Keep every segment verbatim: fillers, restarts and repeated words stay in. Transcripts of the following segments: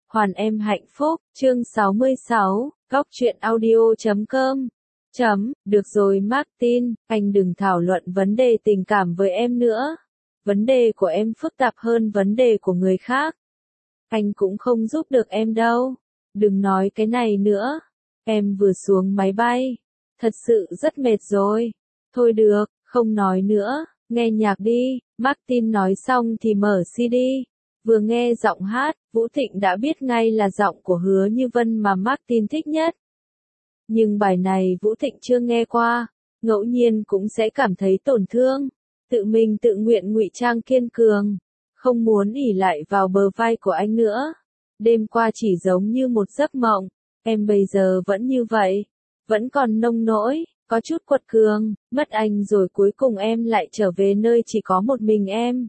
Hoàn em hạnh phúc, chương sáu mươi sáu, góc truyện audio chấm com. Chấm, được rồi Martin, anh đừng thảo luận vấn đề tình cảm với em nữa. Vấn đề của em phức tạp hơn vấn đề của người khác. Anh cũng không giúp được em đâu. Đừng nói cái này nữa. Em vừa xuống máy bay. Thật sự rất mệt rồi. Thôi được, không nói nữa, nghe nhạc đi. Martin nói xong thì mở xê đê. Vừa nghe giọng hát, Vũ Thịnh đã biết ngay là giọng của Hứa Như Vân mà Martin thích nhất. Nhưng bài này Vũ Thịnh chưa nghe qua, ngẫu nhiên cũng sẽ cảm thấy tổn thương. Tự mình tự nguyện ngụy trang kiên cường, không muốn ỷ lại vào bờ vai của anh nữa. Đêm qua chỉ giống như một giấc mộng, em bây giờ vẫn như vậy, vẫn còn nông nỗi, có chút quật cường, mất anh rồi cuối cùng em lại trở về nơi chỉ có một mình em.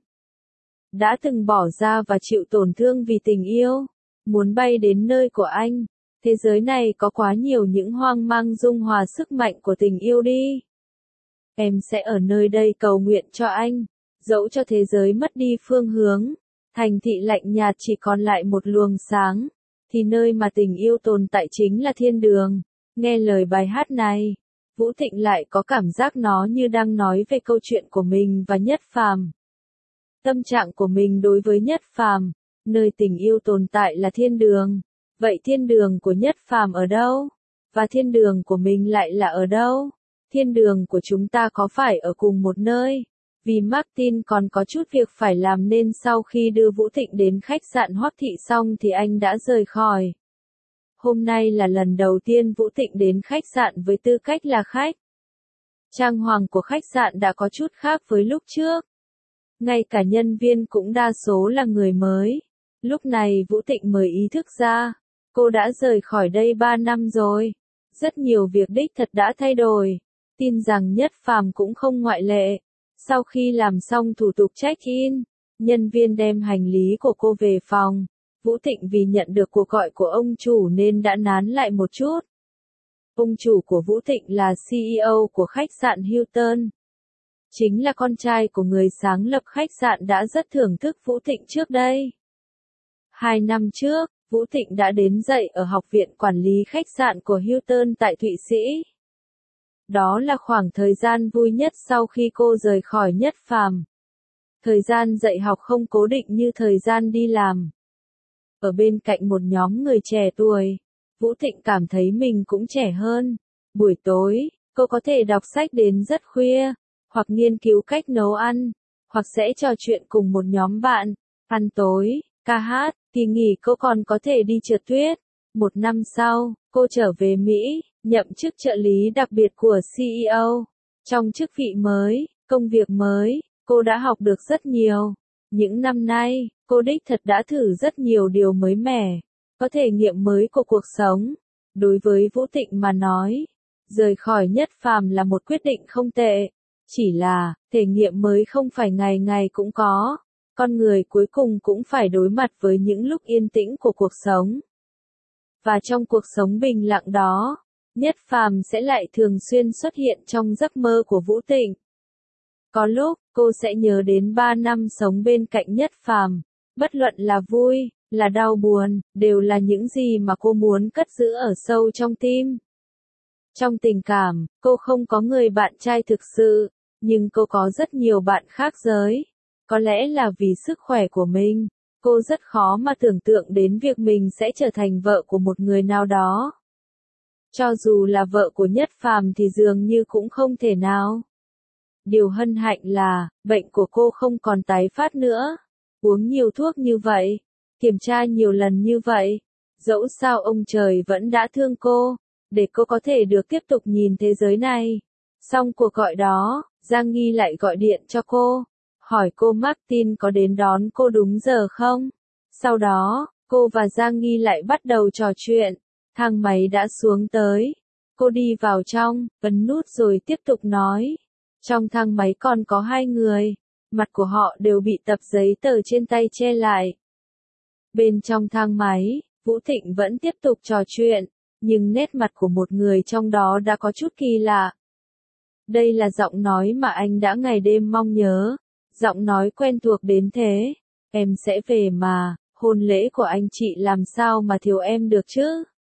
Đã từng bỏ ra và chịu tổn thương vì tình yêu, muốn bay đến nơi của anh. Thế giới này có quá nhiều những hoang mang dung hòa sức mạnh của tình yêu đi. Em sẽ ở nơi đây cầu nguyện cho anh, dẫu cho thế giới mất đi phương hướng, thành thị lạnh nhạt chỉ còn lại một luồng sáng, thì nơi mà tình yêu tồn tại chính là thiên đường. Nghe lời bài hát này, Vũ Thịnh lại có cảm giác nó như đang nói về câu chuyện của mình và Nhất Phàm. Tâm trạng của mình đối với Nhất Phàm, nơi tình yêu tồn tại là thiên đường. Vậy thiên đường của Nhất Phàm ở đâu? Và thiên đường của mình lại là ở đâu? Thiên đường của chúng ta có phải ở cùng một nơi? Vì Martin còn có chút việc phải làm nên sau khi đưa Vũ Thịnh đến khách sạn Hoắc Thị xong thì anh đã rời khỏi. Hôm nay là lần đầu tiên Vũ Thịnh đến khách sạn với tư cách là khách. Trang hoàng của khách sạn đã có chút khác với lúc trước. Ngay cả nhân viên cũng đa số là người mới. Lúc này Vũ Thịnh mới ý thức ra, cô đã rời khỏi đây ba năm rồi. Rất nhiều việc đích thật đã thay đổi. Tin rằng Nhất Phàm cũng không ngoại lệ. Sau khi làm xong thủ tục check-in, nhân viên đem hành lý của cô về phòng. Vũ Thịnh vì nhận được cuộc gọi của ông chủ nên đã nán lại một chút. Ông chủ của Vũ Thịnh là xê e ô của khách sạn Hilton. Chính là con trai của người sáng lập khách sạn đã rất thưởng thức Vũ Thịnh trước đây. Hai năm trước, Vũ Thịnh đã đến dạy ở Học viện Quản lý Khách sạn của Hilton tại Thụy Sĩ. Đó là khoảng thời gian vui nhất sau khi cô rời khỏi Nhất Phàm. Thời gian dạy học không cố định như thời gian đi làm. Ở bên cạnh một nhóm người trẻ tuổi, Vũ Thịnh cảm thấy mình cũng trẻ hơn. Buổi tối, cô có thể đọc sách đến rất khuya, hoặc nghiên cứu cách nấu ăn, hoặc sẽ trò chuyện cùng một nhóm bạn, ăn tối, ca hát. Kỳ nghỉ cô còn có thể đi trượt tuyết. Một năm sau, cô trở về Mỹ, nhậm chức trợ lý đặc biệt của xê e ô. Trong chức vị mới, công việc mới, cô đã học được rất nhiều. Những năm nay, cô đích thật đã thử rất nhiều điều mới mẻ, có thể nghiệm mới của cuộc sống. Đối với Vũ Thịnh mà nói, rời khỏi Nhất Phàm là một quyết định không tệ. Chỉ là, thể nghiệm mới không phải ngày ngày cũng có. Con người cuối cùng cũng phải đối mặt với những lúc yên tĩnh của cuộc sống. Và trong cuộc sống bình lặng đó, Nhất Phàm sẽ lại thường xuyên xuất hiện trong giấc mơ của Vũ Thịnh. Có lúc, cô sẽ nhớ đến ba năm sống bên cạnh Nhất Phàm, bất luận là vui, là đau buồn, đều là những gì mà cô muốn cất giữ ở sâu trong tim. Trong tình cảm, cô không có người bạn trai thực sự, nhưng cô có rất nhiều bạn khác giới. Có lẽ là vì sức khỏe của mình, cô rất khó mà tưởng tượng đến việc mình sẽ trở thành vợ của một người nào đó. Cho dù là vợ của Nhất Phàm thì dường như cũng không thể nào. Điều hân hạnh là, bệnh của cô không còn tái phát nữa. Uống nhiều thuốc như vậy, kiểm tra nhiều lần như vậy. Dẫu sao ông trời vẫn đã thương cô, để cô có thể được tiếp tục nhìn thế giới này. Xong cuộc gọi đó, Giang Nghi lại gọi điện cho cô. Hỏi cô Martin có đến đón cô đúng giờ không? Sau đó, cô và Giang Nghi lại bắt đầu trò chuyện. Thang máy đã xuống tới. Cô đi vào trong, ấn nút rồi tiếp tục nói. Trong thang máy còn có hai người. Mặt của họ đều bị tập giấy tờ trên tay che lại. Bên trong thang máy, Vũ Thịnh vẫn tiếp tục trò chuyện. Nhưng nét mặt của một người trong đó đã có chút kỳ lạ. Đây là giọng nói mà anh đã ngày đêm mong nhớ. Giọng nói quen thuộc đến thế. Em sẽ về mà, hôn lễ của anh chị làm sao mà thiếu em được chứ?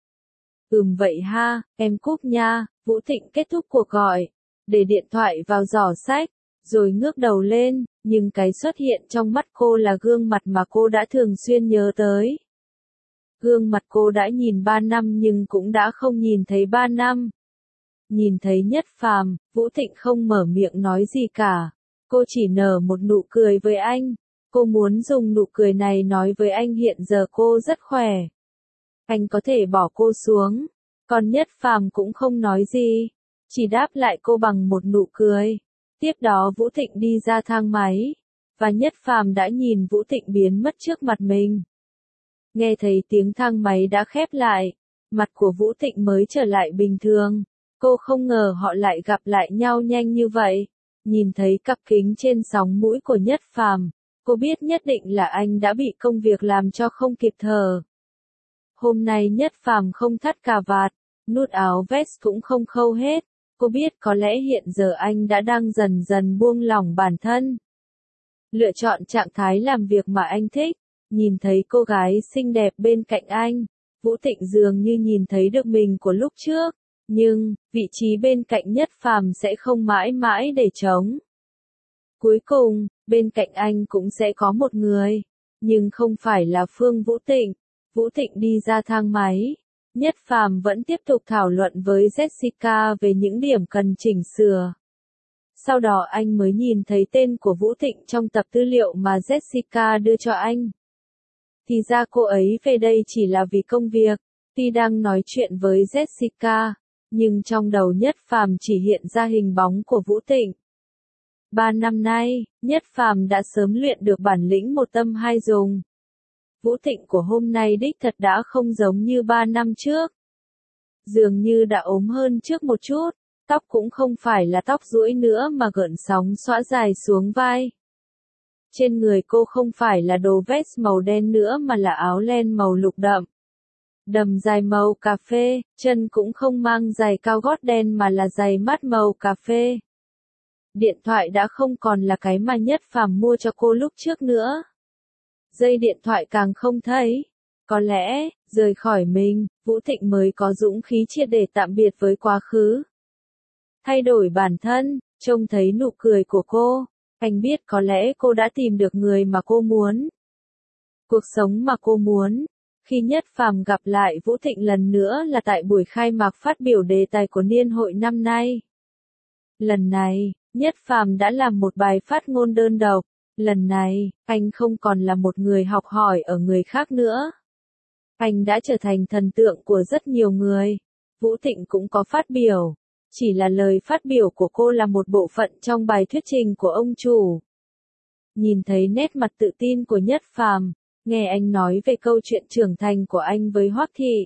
Ừm vậy ha, em cúp nha. Vũ Thịnh kết thúc cuộc gọi, để điện thoại vào giỏ sách, rồi ngước đầu lên, nhưng cái xuất hiện trong mắt cô là gương mặt mà cô đã thường xuyên nhớ tới. Gương mặt cô đã nhìn ba năm nhưng cũng đã không nhìn thấy ba năm. Nhìn thấy Nhất Phàm, Vũ Thịnh không mở miệng nói gì cả. Cô chỉ nở một nụ cười với anh. Cô muốn dùng nụ cười này nói với anh hiện giờ cô rất khỏe. Anh có thể bỏ cô xuống. Còn Nhất Phàm cũng không nói gì, chỉ đáp lại cô bằng một nụ cười. Tiếp đó Vũ Thịnh đi ra thang máy, và Nhất Phàm đã nhìn Vũ Thịnh biến mất trước mặt mình. Nghe thấy tiếng thang máy đã khép lại, mặt của Vũ Thịnh mới trở lại bình thường. Cô không ngờ họ lại gặp lại nhau nhanh như vậy. Nhìn thấy cặp kính trên sóng mũi của Nhất Phàm, cô biết nhất định là anh đã bị công việc làm cho không kịp thở. Hôm nay Nhất Phàm không thắt cà vạt, nút áo vest cũng không khâu hết. Cô biết có lẽ hiện giờ anh đã đang dần dần buông lỏng bản thân. Lựa chọn trạng thái làm việc mà anh thích. Nhìn thấy cô gái xinh đẹp bên cạnh anh, Vũ Thịnh dường như nhìn thấy được mình của lúc trước. Nhưng, vị trí bên cạnh Nhất Phàm sẽ không mãi mãi để trống. Cuối cùng, bên cạnh anh cũng sẽ có một người. Nhưng không phải là Phương Vũ Thịnh. Vũ Thịnh đi ra thang máy. Nhất Phàm vẫn tiếp tục thảo luận với Jessica về những điểm cần chỉnh sửa. Sau đó anh mới nhìn thấy tên của Vũ Thịnh trong tập tư liệu mà Jessica đưa cho anh. Thì ra cô ấy về đây chỉ là vì công việc. Tuy đang nói chuyện với Jessica, nhưng trong đầu Nhất Phàm chỉ hiện ra hình bóng của Vũ Thịnh. Ba năm nay, Nhất Phàm đã sớm luyện được bản lĩnh một tâm hai dùng. Vũ Thịnh của hôm nay đích thật đã không giống như ba năm trước. Dường như đã ốm hơn trước một chút, tóc cũng không phải là tóc duỗi nữa mà gợn sóng xõa dài xuống vai. Trên người cô không phải là đồ vest màu đen nữa mà là áo len màu lục đậm. Đầm dài màu cà phê, chân cũng không mang giày cao gót đen mà là giày mát màu cà phê. Điện thoại đã không còn là cái mà Nhất Phàm mua cho cô lúc trước nữa. Dây điện thoại càng không thấy. Có lẽ, rời khỏi mình, Vũ Thịnh mới có dũng khí triệt để tạm biệt với quá khứ. Thay đổi bản thân, trông thấy nụ cười của cô, anh biết có lẽ cô đã tìm được người mà cô muốn. Cuộc sống mà cô muốn. Khi Nhất Phàm gặp lại Vũ Thịnh lần nữa là tại buổi khai mạc phát biểu đề tài của niên hội năm nay. Lần này, Nhất Phàm đã làm một bài phát ngôn đơn độc. Lần này, anh không còn là một người học hỏi ở người khác nữa. Anh đã trở thành thần tượng của rất nhiều người. Vũ Thịnh cũng có phát biểu. Chỉ là lời phát biểu của cô là một bộ phận trong bài thuyết trình của ông chủ. Nhìn thấy nét mặt tự tin của Nhất Phàm, nghe anh nói về câu chuyện trưởng thành của anh với Hoắc Thị.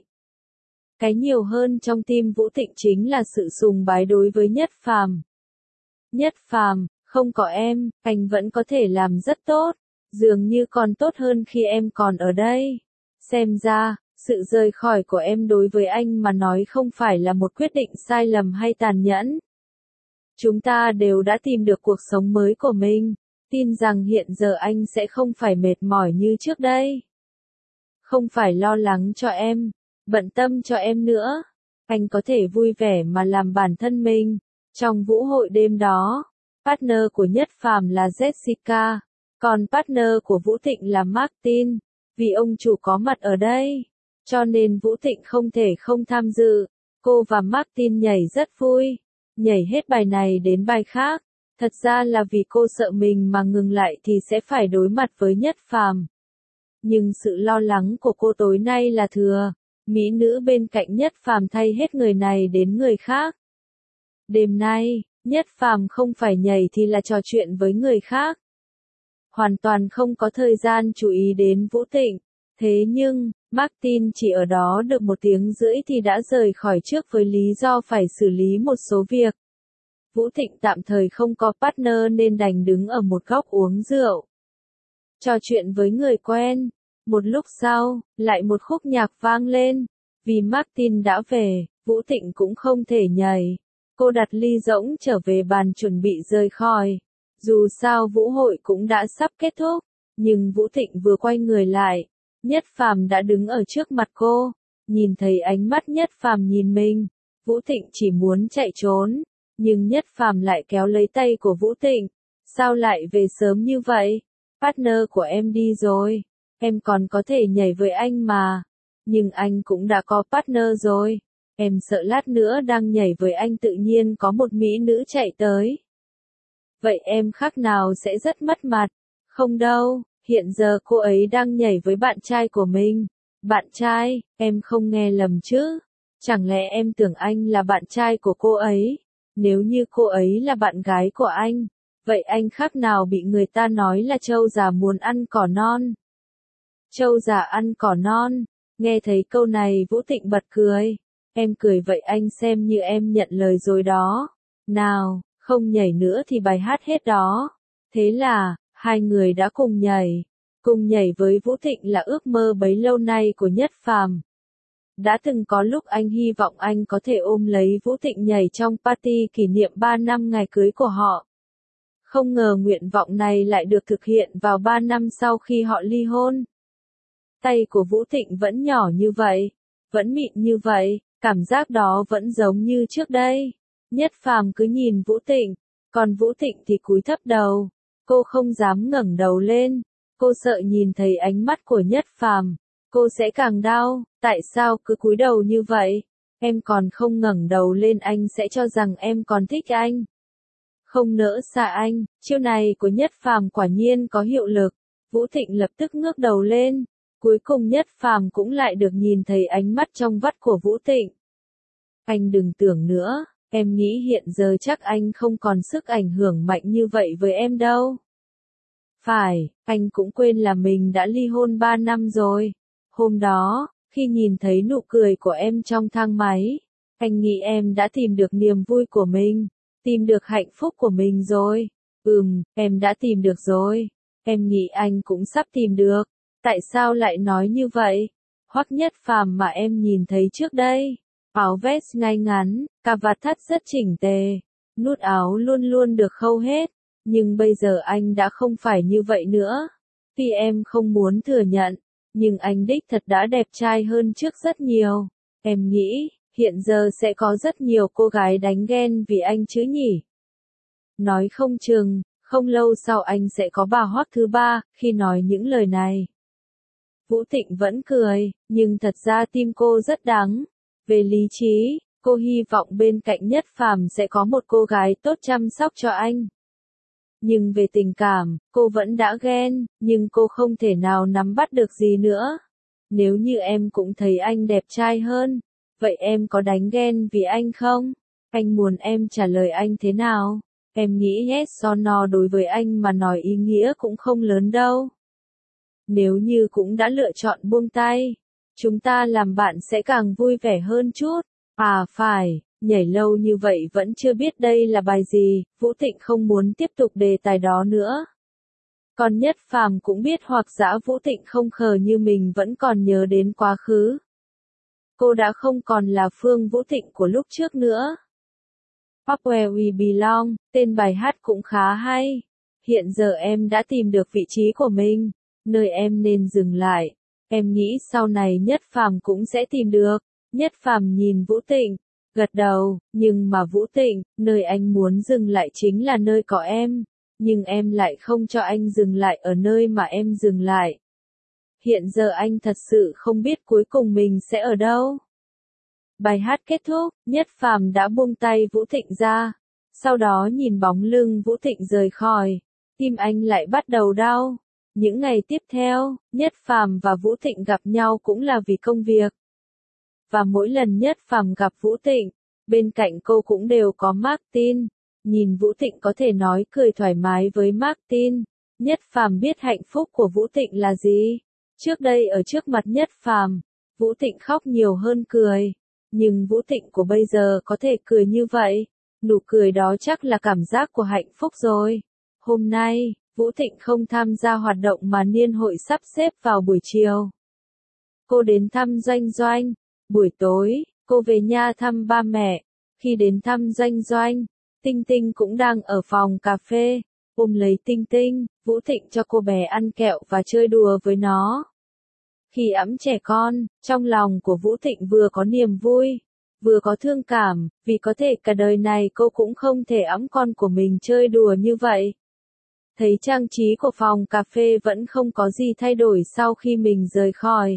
Cái nhiều hơn trong tim Vũ Thịnh chính là sự sùng bái đối với Nhất Phàm. Nhất Phàm, không có em, anh vẫn có thể làm rất tốt, dường như còn tốt hơn khi em còn ở đây. Xem ra, sự rời khỏi của em đối với anh mà nói không phải là một quyết định sai lầm hay tàn nhẫn. Chúng ta đều đã tìm được cuộc sống mới của mình, tin rằng hiện giờ anh sẽ không phải mệt mỏi như trước đây. Không phải lo lắng cho em, bận tâm cho em nữa. Anh có thể vui vẻ mà làm bản thân mình. Trong vũ hội đêm đó, partner của Nhất Phàm là Jessica, còn partner của Vũ Thịnh là Martin. Vì ông chủ có mặt ở đây, cho nên Vũ Thịnh không thể không tham dự. Cô và Martin nhảy rất vui, nhảy hết bài này đến bài khác. Thật ra là vì cô sợ mình mà ngừng lại thì sẽ phải đối mặt với Nhất Phàm. Nhưng sự lo lắng của cô tối nay là thừa. Mỹ nữ bên cạnh Nhất Phàm thay hết người này đến người khác. Đêm nay, Nhất Phàm không phải nhảy thì là trò chuyện với người khác. Hoàn toàn không có thời gian chú ý đến Vũ Thịnh. Thế nhưng, Martin chỉ ở đó được một tiếng rưỡi thì đã rời khỏi trước với lý do phải xử lý một số việc. Vũ Thịnh tạm thời không có partner nên đành đứng ở một góc uống rượu. Trò chuyện với người quen. Một lúc sau, lại một khúc nhạc vang lên. Vì Martin đã về, Vũ Thịnh cũng không thể nhảy. Cô đặt ly rỗng trở về bàn chuẩn bị rời khỏi. Dù sao vũ hội cũng đã sắp kết thúc, nhưng Vũ Thịnh vừa quay người lại, Nhất Phàm đã đứng ở trước mặt cô, nhìn thấy ánh mắt Nhất Phàm nhìn mình, Vũ Thịnh chỉ muốn chạy trốn, nhưng Nhất Phàm lại kéo lấy tay của Vũ Thịnh, sao lại về sớm như vậy? Partner của em đi rồi, em còn có thể nhảy với anh mà, nhưng anh cũng đã có partner rồi, em sợ lát nữa đang nhảy với anh tự nhiên có một mỹ nữ chạy tới. Vậy em khác nào sẽ rất mất mặt, không đâu, hiện giờ cô ấy đang nhảy với bạn trai của mình. Bạn trai, em không nghe lầm chứ, chẳng lẽ em tưởng anh là bạn trai của cô ấy? Nếu như cô ấy là bạn gái của anh, vậy anh khác nào bị người ta nói là trâu già muốn ăn cỏ non. Trâu già ăn cỏ non, nghe thấy câu này Vũ Thịnh bật cười, em cười vậy anh xem như em nhận lời rồi đó. Nào, không nhảy nữa thì bài hát hết đó. Thế là, hai người đã cùng nhảy. Cùng nhảy với Vũ Thịnh là ước mơ bấy lâu nay của Nhất Phàm. Đã từng có lúc anh hy vọng anh có thể ôm lấy Vũ Thịnh nhảy trong party kỷ niệm ba năm ngày cưới của họ. Không ngờ nguyện vọng này lại được thực hiện vào ba năm sau khi họ ly hôn. Tay của Vũ Thịnh vẫn nhỏ như vậy, vẫn mịn như vậy, cảm giác đó vẫn giống như trước đây. Nhất Phàm cứ nhìn Vũ Thịnh, còn Vũ Thịnh thì cúi thấp đầu. Cô không dám ngẩng đầu lên, cô sợ nhìn thấy ánh mắt của Nhất Phàm, cô sẽ càng đau. Tại sao cứ cúi đầu như vậy? Em còn không ngẩng đầu lên anh sẽ cho rằng em còn thích anh. Không nỡ xa anh, chiêu này của Nhất Phàm quả nhiên có hiệu lực. Vũ Thịnh lập tức ngước đầu lên, cuối cùng Nhất Phàm cũng lại được nhìn thấy ánh mắt trong vắt của Vũ Thịnh. Anh đừng tưởng nữa, em nghĩ hiện giờ chắc anh không còn sức ảnh hưởng mạnh như vậy với em đâu. Phải, anh cũng quên là mình đã ly hôn ba năm rồi. Hôm đó, khi nhìn thấy nụ cười của em trong thang máy, anh nghĩ em đã tìm được niềm vui của mình, tìm được hạnh phúc của mình rồi. Ừm, em đã tìm được rồi. Em nghĩ anh cũng sắp tìm được. Tại sao lại nói như vậy? Hoắc Nhất Phàm mà em nhìn thấy trước đây, áo vest ngay ngắn, cà vạt thắt rất chỉnh tề, nút áo luôn luôn được khâu hết, nhưng bây giờ anh đã không phải như vậy nữa. Tuy em không muốn thừa nhận, nhưng anh đích thật đã đẹp trai hơn trước rất nhiều. Em nghĩ, hiện giờ sẽ có rất nhiều cô gái đánh ghen vì anh chứ nhỉ? Nói không chừng, không lâu sau anh sẽ có bà Hoắc thứ ba. Khi nói những lời này, Vũ Thịnh vẫn cười, nhưng thật ra tim cô rất đắng. Về lý trí, cô hy vọng bên cạnh Nhất Phàm sẽ có một cô gái tốt chăm sóc cho anh. Nhưng về tình cảm, cô vẫn đã ghen, nhưng cô không thể nào nắm bắt được gì nữa. Nếu như em cũng thấy anh đẹp trai hơn, vậy em có đánh ghen vì anh không? Anh muốn em trả lời anh thế nào? Em nghĩ yes or no đối với anh mà nói ý nghĩa cũng không lớn đâu. Nếu như cũng đã lựa chọn buông tay, chúng ta làm bạn sẽ càng vui vẻ hơn chút. À phải, nhảy lâu như vậy vẫn chưa biết đây là bài gì, Vũ Thịnh không muốn tiếp tục đề tài đó nữa. Còn Nhất Phàm cũng biết hoặc dã Vũ Thịnh không khờ như mình vẫn còn nhớ đến quá khứ. Cô đã không còn là Phương Vũ Thịnh của lúc trước nữa. Up Where We Belong, tên bài hát cũng khá hay. Hiện giờ em đã tìm được vị trí của mình, nơi em nên dừng lại. Em nghĩ sau này Nhất Phàm cũng sẽ tìm được. Nhất Phàm nhìn Vũ Thịnh, gật đầu, nhưng mà Vũ Thịnh, nơi anh muốn dừng lại chính là nơi có em, nhưng em lại không cho anh dừng lại ở nơi mà em dừng lại. Hiện giờ anh thật sự không biết cuối cùng mình sẽ ở đâu. Bài hát kết thúc, Nhất Phàm đã buông tay Vũ Thịnh ra, sau đó nhìn bóng lưng Vũ Thịnh rời khỏi, tim anh lại bắt đầu đau. Những ngày tiếp theo, Nhất Phàm và Vũ Thịnh gặp nhau cũng là vì công việc. Và mỗi lần Nhất Phàm gặp Vũ Thịnh, bên cạnh cô cũng đều có Martin. Nhìn Vũ Thịnh có thể nói cười thoải mái với Martin, Nhất Phàm biết hạnh phúc của Vũ Thịnh là gì. Trước đây ở trước mặt Nhất Phàm, Vũ Thịnh khóc nhiều hơn cười, nhưng Vũ Thịnh của bây giờ có thể cười như vậy, nụ cười đó chắc là cảm giác của hạnh phúc rồi. Hôm nay, Vũ Thịnh không tham gia hoạt động mà niên hội sắp xếp vào buổi chiều. Cô đến thăm Doanh Doanh. Buổi tối, cô về nhà thăm ba mẹ. Khi đến thăm Doanh Doanh, Tinh Tinh cũng đang ở phòng cà phê. Ôm lấy Tinh Tinh, Vũ Thịnh cho cô bé ăn kẹo và chơi đùa với nó. Khi ẵm trẻ con, trong lòng của Vũ Thịnh vừa có niềm vui, vừa có thương cảm, vì có thể cả đời này cô cũng không thể ẵm con của mình chơi đùa như vậy. Thấy trang trí của phòng cà phê vẫn không có gì thay đổi sau khi mình rời khỏi.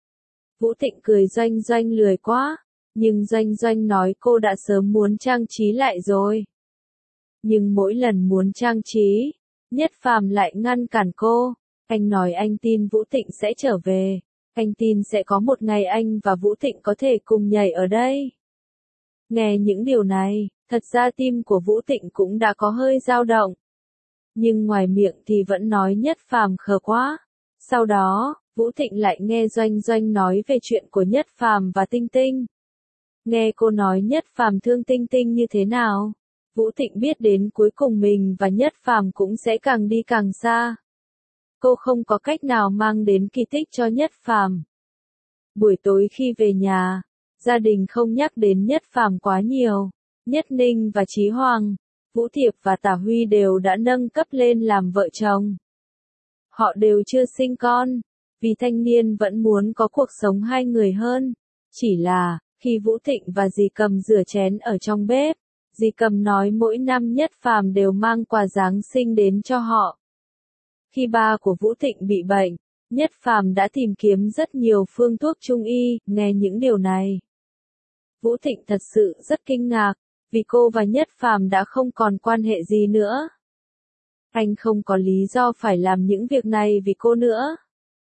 Vũ Thịnh cười doanh doanh lười quá, nhưng doanh doanh nói cô đã sớm muốn trang trí lại rồi. Nhưng mỗi lần muốn trang trí, Nhất Phàm lại ngăn cản cô. Anh nói anh tin Vũ Thịnh sẽ trở về. Anh tin sẽ có một ngày anh và Vũ Thịnh có thể cùng nhảy ở đây. Nghe những điều này, thật ra tim của Vũ Thịnh cũng đã có hơi dao động. Nhưng ngoài miệng thì vẫn nói Nhất Phàm khờ quá. Sau đó, Vũ Thịnh lại nghe Doanh Doanh nói về chuyện của Nhất Phàm và Tinh Tinh. Nghe cô nói Nhất Phàm thương Tinh Tinh như thế nào, Vũ Thịnh biết đến cuối cùng mình và Nhất Phàm cũng sẽ càng đi càng xa. Cô không có cách nào mang đến kỳ tích cho Nhất Phàm. Buổi tối khi về nhà, gia đình không nhắc đến Nhất Phàm quá nhiều. Nhất Ninh và Chí Hoàng, Vũ Thiệp và Tả Huy đều đã nâng cấp lên làm vợ chồng. Họ đều chưa sinh con, vì thanh niên vẫn muốn có cuộc sống hai người hơn. Chỉ là, khi Vũ Thịnh và dì Cầm rửa chén ở trong bếp, dì Cầm nói mỗi năm Nhất Phàm đều mang quà Giáng sinh đến cho họ. Khi ba của Vũ Thịnh bị bệnh, Nhất Phàm đã tìm kiếm rất nhiều phương thuốc trung y, nghe những điều này. Vũ Thịnh thật sự rất kinh ngạc, vì cô và Nhất Phàm đã không còn quan hệ gì nữa. Anh không có lý do phải làm những việc này vì cô nữa.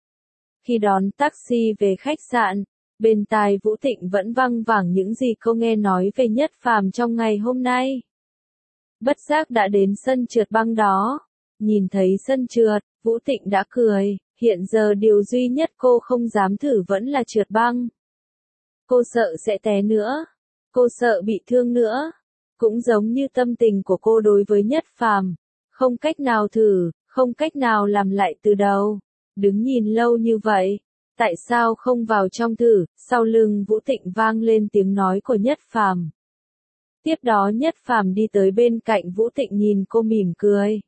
Khi đón taxi về khách sạn, bên tai Vũ Thịnh vẫn văng vẳng những gì cô nghe nói về Nhất Phàm trong ngày hôm nay. Bất giác đã đến sân trượt băng đó. Nhìn thấy sân trượt, Vũ Thịnh đã cười, hiện giờ điều duy nhất cô không dám thử vẫn là trượt băng. Cô sợ sẽ té nữa. Cô sợ bị thương nữa. Cũng giống như tâm tình của cô đối với Nhất Phàm, không cách nào thử, không cách nào làm lại từ đầu. Đứng nhìn lâu như vậy, tại sao không vào trong thử? Sau lưng Vũ Thịnh vang lên tiếng nói của Nhất Phàm. Tiếp đó Nhất Phàm đi tới bên cạnh Vũ Thịnh nhìn cô mỉm cười.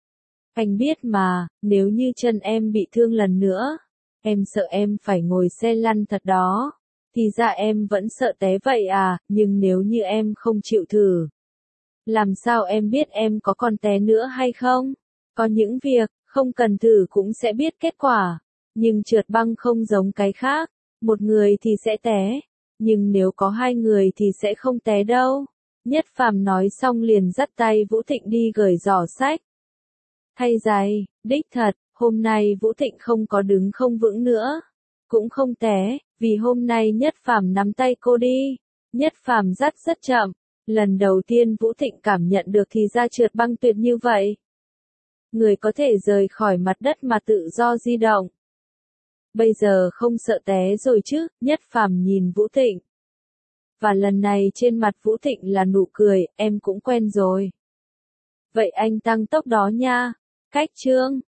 Anh biết mà, nếu như chân em bị thương lần nữa, em sợ em phải ngồi xe lăn thật đó. Thì ra em vẫn sợ té vậy à, nhưng nếu như em không chịu thử, làm sao em biết em có còn té nữa hay không? Có những việc, không cần thử cũng sẽ biết kết quả. Nhưng trượt băng không giống cái khác, một người thì sẽ té, nhưng nếu có hai người thì sẽ không té đâu. Nhất Phàm nói xong liền dắt tay Vũ Thịnh đi gửi giỏ sách. Thay giày, đích thật, hôm nay Vũ Thịnh không có đứng không vững nữa. Cũng không té, vì hôm nay Nhất Phàm nắm tay cô đi. Nhất Phàm dắt rất chậm. Lần đầu tiên Vũ Thịnh cảm nhận được thì ra trượt băng tuyệt như vậy. Người có thể rời khỏi mặt đất mà tự do di động. Bây giờ không sợ té rồi chứ, Nhất Phàm nhìn Vũ Thịnh. Và lần này trên mặt Vũ Thịnh là nụ cười, em cũng quen rồi. Vậy anh tăng tốc đó nha. Cách chương